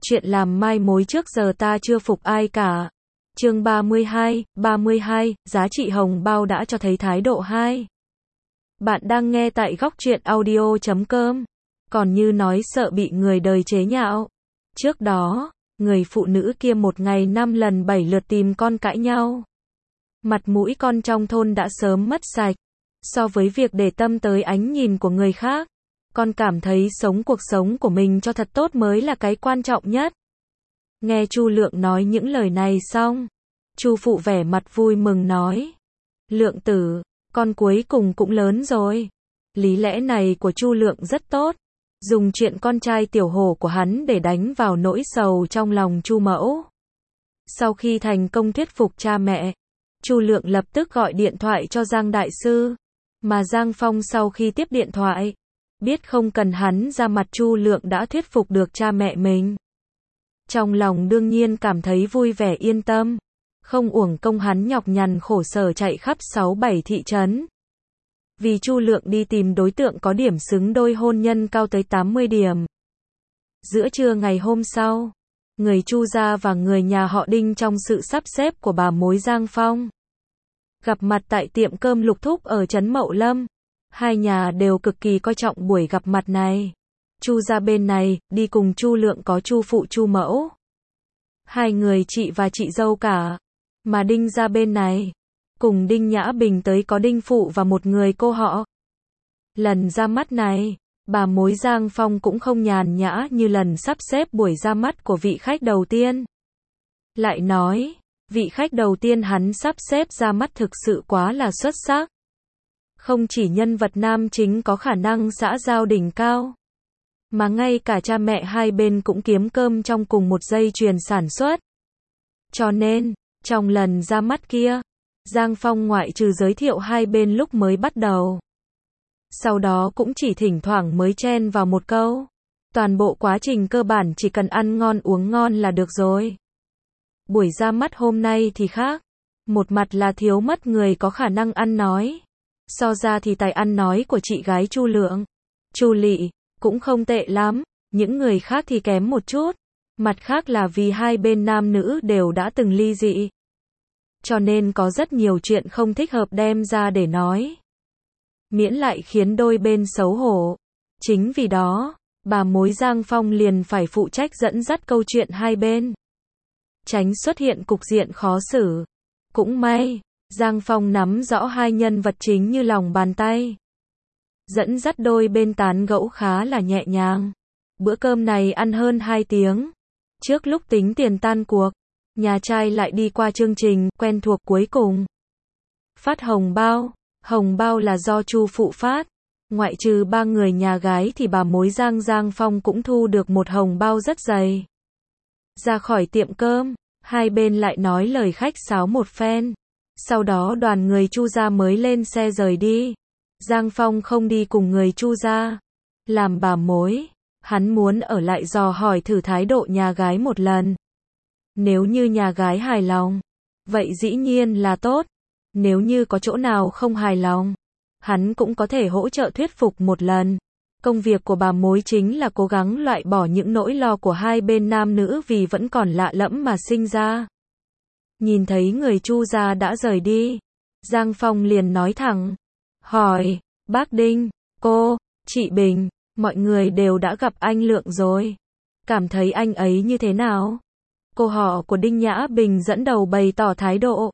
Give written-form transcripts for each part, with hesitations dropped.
Chuyện làm mai mối trước giờ ta chưa phục ai cả. Chương 32, giá trị hồng bao đã cho thấy thái độ 2. Bạn đang nghe tại góc truyện audio.com. Còn như nói sợ bị người đời chế nhạo. Trước đó, người phụ nữ kia một ngày 5 lần 7 lượt tìm con cãi nhau. Mặt mũi con trong thôn đã sớm mất sạch. So với việc để tâm tới ánh nhìn của người khác, con cảm thấy sống cuộc sống của mình cho thật tốt mới là cái quan trọng nhất. Nghe Chu Lượng nói những lời này xong, Chu phụ vẻ mặt vui mừng nói: Lượng tử, con cuối cùng cũng lớn rồi. Lý lẽ này của Chu Lượng rất tốt, dùng chuyện con trai tiểu hổ của hắn để đánh vào nỗi sầu trong lòng Chu mẫu. Sau khi thành công thuyết phục cha mẹ, Chu Lượng lập tức gọi điện thoại cho Giang đại sư, mà Giang Phong sau khi tiếp điện thoại, biết không cần hắn ra mặt Chu Lượng đã thuyết phục được cha mẹ mình. Trong lòng đương nhiên cảm thấy vui vẻ yên tâm, không uổng công hắn nhọc nhằn khổ sở chạy khắp 6-7 thị trấn. Vì Chu Lượng đi tìm đối tượng có điểm xứng đôi hôn nhân cao tới 80 điểm. Giữa trưa ngày hôm sau, người Chu gia và người nhà họ Đinh trong sự sắp xếp của bà mối Giang Phong gặp mặt tại tiệm cơm Lục Thúc ở trấn Mậu Lâm. Hai nhà đều cực kỳ coi trọng buổi gặp mặt này. Chu gia bên này, đi cùng Chu Lượng có Chu phụ Chu mẫu, hai người chị và chị dâu cả. Mà Đinh gia bên này, cùng Đinh Nhã Bình tới có Đinh phụ và một người cô họ. Lần ra mắt này, bà mối Giang Phong cũng không nhàn nhã như lần sắp xếp buổi ra mắt của vị khách đầu tiên. Lại nói, vị khách đầu tiên hắn sắp xếp ra mắt thực sự quá là xuất sắc. Không chỉ nhân vật nam chính có khả năng xã giao đỉnh cao, mà ngay cả cha mẹ hai bên cũng kiếm cơm trong cùng một dây chuyền sản xuất. Cho nên, trong lần ra mắt kia, Giang Phong ngoại trừ giới thiệu hai bên lúc mới bắt đầu, sau đó cũng chỉ thỉnh thoảng mới chen vào một câu. Toàn bộ quá trình cơ bản chỉ cần ăn ngon uống ngon là được rồi. Buổi ra mắt hôm nay thì khác. Một mặt là thiếu mất người có khả năng ăn nói. So ra thì tài ăn nói của chị gái Chu Lượng, Chu Lị, cũng không tệ lắm. Những người khác thì kém một chút. Mặt khác là vì hai bên nam nữ đều đã từng ly dị, cho nên có rất nhiều chuyện không thích hợp đem ra để nói, miễn lại khiến đôi bên xấu hổ. Chính vì đó, bà mối Giang Phong liền phải phụ trách dẫn dắt câu chuyện hai bên, tránh xuất hiện cục diện khó xử. Cũng may, Giang Phong nắm rõ hai nhân vật chính như lòng bàn tay, dẫn dắt đôi bên tán gẫu khá là nhẹ nhàng. Bữa cơm này ăn hơn 2 tiếng. Trước lúc tính tiền tan cuộc, nhà trai lại đi qua chương trình quen thuộc cuối cùng. Phát hồng bao. Hồng bao là do Chu phụ phát. Ngoại trừ 3 người nhà gái thì bà mối Giang Phong cũng thu được một hồng bao rất dày. Ra khỏi tiệm cơm, hai bên lại nói lời khách sáo một phen. Sau đó đoàn người Chu gia mới lên xe rời đi. Giang Phong không đi cùng người Chu gia. Làm bà mối, hắn muốn ở lại dò hỏi thử thái độ nhà gái một lần. Nếu như nhà gái hài lòng, vậy dĩ nhiên là tốt. Nếu như có chỗ nào không hài lòng, hắn cũng có thể hỗ trợ thuyết phục một lần. Công việc của bà mối chính là cố gắng loại bỏ những nỗi lo của hai bên nam nữ vì vẫn còn lạ lẫm mà sinh ra. Nhìn thấy người Chu gia đã rời đi, Giang Phong liền nói thẳng, hỏi, bác Đinh, cô, chị Bình, mọi người đều đã gặp anh Lượng rồi. Cảm thấy anh ấy như thế nào? Cô họ của Đinh Nhã Bình dẫn đầu bày tỏ thái độ.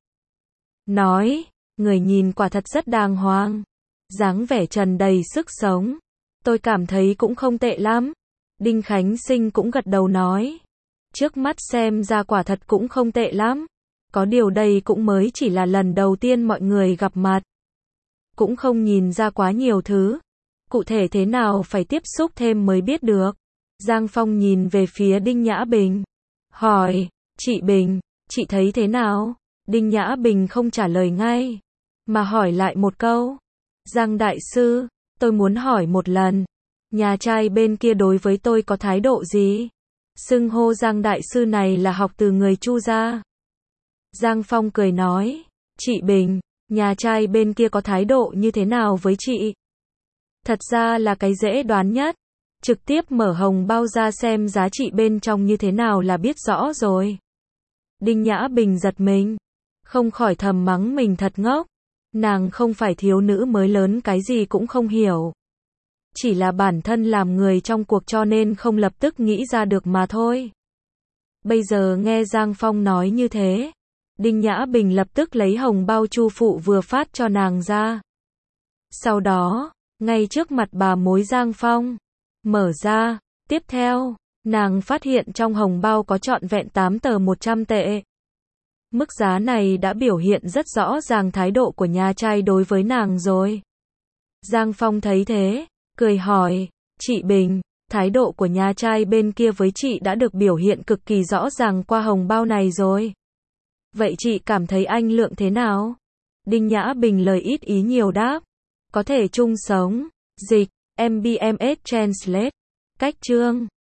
Nói, người nhìn quả thật rất đàng hoàng, dáng vẻ tràn đầy sức sống. Tôi cảm thấy cũng không tệ lắm. Đinh Khánh Sinh cũng gật đầu nói, trước mắt xem ra quả thật cũng không tệ lắm. Có điều đây cũng mới chỉ là lần đầu tiên mọi người gặp mặt, cũng không nhìn ra quá nhiều thứ. Cụ thể thế nào phải tiếp xúc thêm mới biết được. Giang Phong nhìn về phía Đinh Nhã Bình, hỏi, chị Bình, chị thấy thế nào? Đinh Nhã Bình không trả lời ngay, mà hỏi lại một câu. Giang đại sư, tôi muốn hỏi một lần, nhà trai bên kia đối với tôi có thái độ gì? Xưng hô Giang đại sư này là học từ người Chu gia. Giang Phong cười nói, chị Bình, nhà trai bên kia có thái độ như thế nào với chị? Thật ra là cái dễ đoán nhất. Trực tiếp mở hồng bao ra xem giá trị bên trong như thế nào là biết rõ rồi. Đinh Nhã Bình giật mình, không khỏi thầm mắng mình thật ngốc. Nàng không phải thiếu nữ mới lớn cái gì cũng không hiểu. Chỉ là bản thân làm người trong cuộc cho nên không lập tức nghĩ ra được mà thôi. Bây giờ nghe Giang Phong nói như thế, Đinh Nhã Bình lập tức lấy hồng bao Chu phụ vừa phát cho nàng ra. Sau đó, ngay trước mặt bà mối Giang Phong, mở ra, tiếp theo, nàng phát hiện trong hồng bao có trọn vẹn 8 tờ 100 tệ. Mức giá này đã biểu hiện rất rõ ràng thái độ của nhà trai đối với nàng rồi. Giang Phong thấy thế, cười hỏi, chị Bình, thái độ của nhà trai bên kia với chị đã được biểu hiện cực kỳ rõ ràng qua hồng bao này rồi. Vậy chị cảm thấy anh Lượng thế nào? Đinh Nhã Bình lời ít ý nhiều đáp, có thể chung sống, dịch, MBMS Translate, cách chương.